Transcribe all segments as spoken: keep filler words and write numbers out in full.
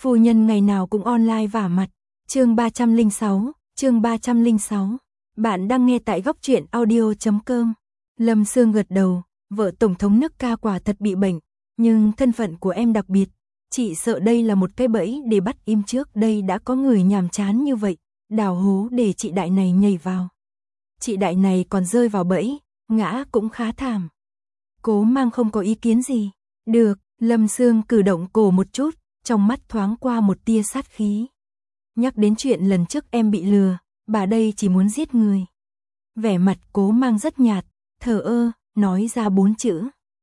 Phu nhân ngày nào cũng online vả mặt. Chương ba trăm lẻ sáu, chương ba trăm lẻ sáu. Bạn đang nghe tại góc truyện audio chấm com. Lâm Sương gật đầu, vợ tổng thống nước ca quả thật bị bệnh, nhưng thân phận của em đặc biệt, chị sợ đây là một cái bẫy để bắt im trước đây đã có người nhàm chán như vậy, đào hố để chị đại này nhảy vào. Chị đại này còn rơi vào bẫy, ngã cũng khá thảm. Cố Mang không có ý kiến gì. Được, Lâm Sương cử động cổ một chút, trong mắt thoáng qua một tia sát khí. Nhắc đến chuyện lần trước em bị lừa, bà đây chỉ muốn giết người. Vẻ mặt Cố Mang rất nhạt, thờ ơ, nói ra bốn chữ.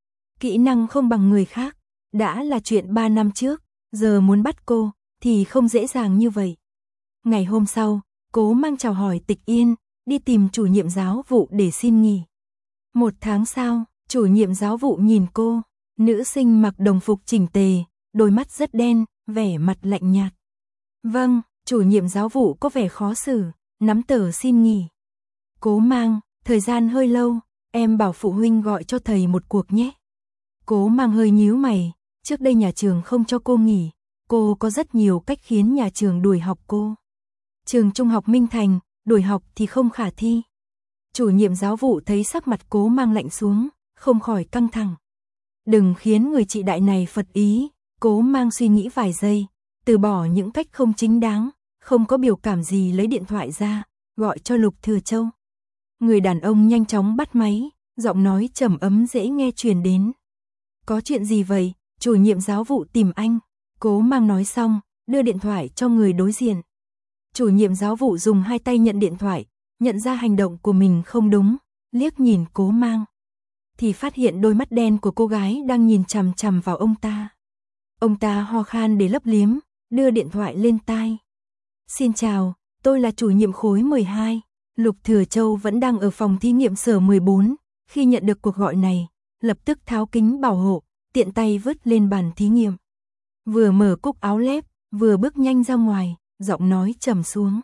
Kỹ năng không bằng người khác, đã là chuyện ba năm trước, giờ muốn bắt cô, thì không dễ dàng như vậy. Ngày hôm sau, Cố Mang chào hỏi Tịch Yên, đi tìm chủ nhiệm giáo vụ để xin nghỉ. Một tháng sau, chủ nhiệm giáo vụ nhìn cô, nữ sinh mặc đồng phục chỉnh tề, đôi mắt rất đen, vẻ mặt lạnh nhạt. Vâng, chủ nhiệm giáo vụ có vẻ khó xử, nắm tờ xin nghỉ. Cố Mang, thời gian hơi lâu, em bảo phụ huynh gọi cho thầy một cuộc nhé. Cố Mang hơi nhíu mày, trước đây nhà trường không cho cô nghỉ, cô có rất nhiều cách khiến nhà trường đuổi học cô. Trường trung học Minh Thành, đuổi học thì không khả thi. Chủ nhiệm giáo vụ thấy sắc mặt Cố Mang lạnh xuống, không khỏi căng thẳng. Đừng khiến người chị đại này phật ý. Cố Mang suy nghĩ vài giây, từ bỏ những cách không chính đáng, không có biểu cảm gì lấy điện thoại ra, gọi cho Lục Thừa Châu. Người đàn ông nhanh chóng bắt máy, giọng nói trầm ấm dễ nghe truyền đến. Có chuyện gì vậy, chủ nhiệm giáo vụ tìm anh. Cố Mang nói xong, đưa điện thoại cho người đối diện. Chủ nhiệm giáo vụ dùng hai tay nhận điện thoại, nhận ra hành động của mình không đúng, liếc nhìn Cố Mang. Thì phát hiện đôi mắt đen của cô gái đang nhìn chằm chằm vào ông ta. Ông ta ho khan để lấp liếm, đưa điện thoại lên tai. Xin chào, tôi là chủ nhiệm khối mười hai. Lục Thừa Châu vẫn đang ở phòng thí nghiệm sở mười bốn. Khi nhận được cuộc gọi này, lập tức tháo kính bảo hộ, tiện tay vứt lên bàn thí nghiệm. Vừa mở cúc áo lép, vừa bước nhanh ra ngoài, giọng nói trầm xuống.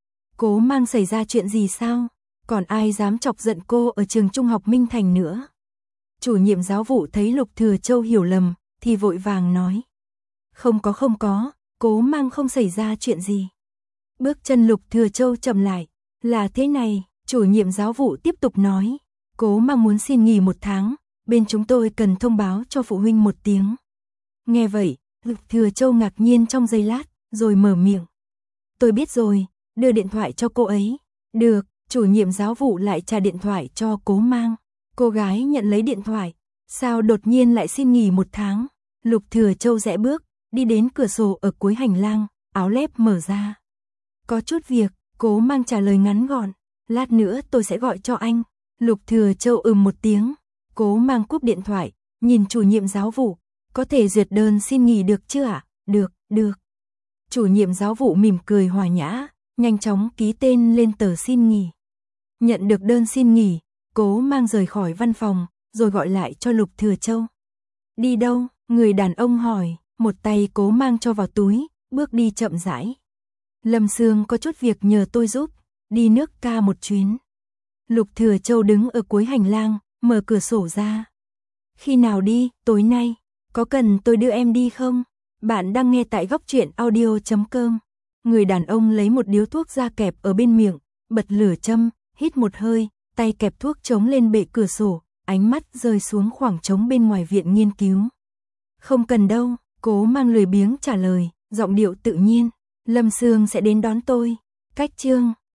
Cố Mang xảy ra chuyện gì sao? Còn ai dám chọc giận cô ở trường trung học Minh Thành nữa? Chủ nhiệm giáo vụ thấy Lục Thừa Châu hiểu lầm, thì vội vàng nói. Không có không có, Cố Mang không xảy ra chuyện gì. Bước chân Lục Thừa Châu chậm lại. Là thế này, chủ nhiệm giáo vụ tiếp tục nói. Cố Mang muốn xin nghỉ một tháng, bên chúng tôi cần thông báo cho phụ huynh một tiếng. Nghe vậy, Lục Thừa Châu ngạc nhiên trong giây lát, rồi mở miệng. Tôi biết rồi, đưa điện thoại cho cô ấy. Được, chủ nhiệm giáo vụ lại trả điện thoại cho Cố Mang. Cô gái nhận lấy điện thoại. Sao đột nhiên lại xin nghỉ một tháng? Lục Thừa Châu rẽ bước, đi đến cửa sổ ở cuối hành lang, áo lép mở ra. Có chút việc, Cố Mang trả lời ngắn gọn. Lát nữa tôi sẽ gọi cho anh. Lục Thừa Châu ừm một tiếng. Cố Mang cúp điện thoại, nhìn chủ nhiệm giáo vụ. Có thể duyệt đơn xin nghỉ được chưa ạ? Được, được. Chủ nhiệm giáo vụ mỉm cười hòa nhã, nhanh chóng ký tên lên tờ xin nghỉ. Nhận được đơn xin nghỉ, Cố Mang rời khỏi văn phòng, rồi gọi lại cho Lục Thừa Châu. Đi đâu? Người đàn ông hỏi, một tay Cố Mang cho vào túi, bước đi chậm rãi. Lâm Sương có chút việc nhờ tôi giúp, đi nước ca một chuyến. Lục Thừa Châu đứng ở cuối hành lang, mở cửa sổ ra. Khi nào đi? Tối nay. Có cần tôi đưa em đi không? Bạn đang nghe tại góc truyện audio chấm com. Người đàn ông lấy một điếu thuốc ra kẹp ở bên miệng, bật lửa châm, hít một hơi, tay kẹp thuốc chống lên bệ cửa sổ, ánh mắt rơi xuống khoảng trống bên ngoài viện nghiên cứu. Không cần đâu, Cố Mang lười biếng trả lời, giọng điệu tự nhiên. Lâm Sương sẽ đến đón tôi. Cách chương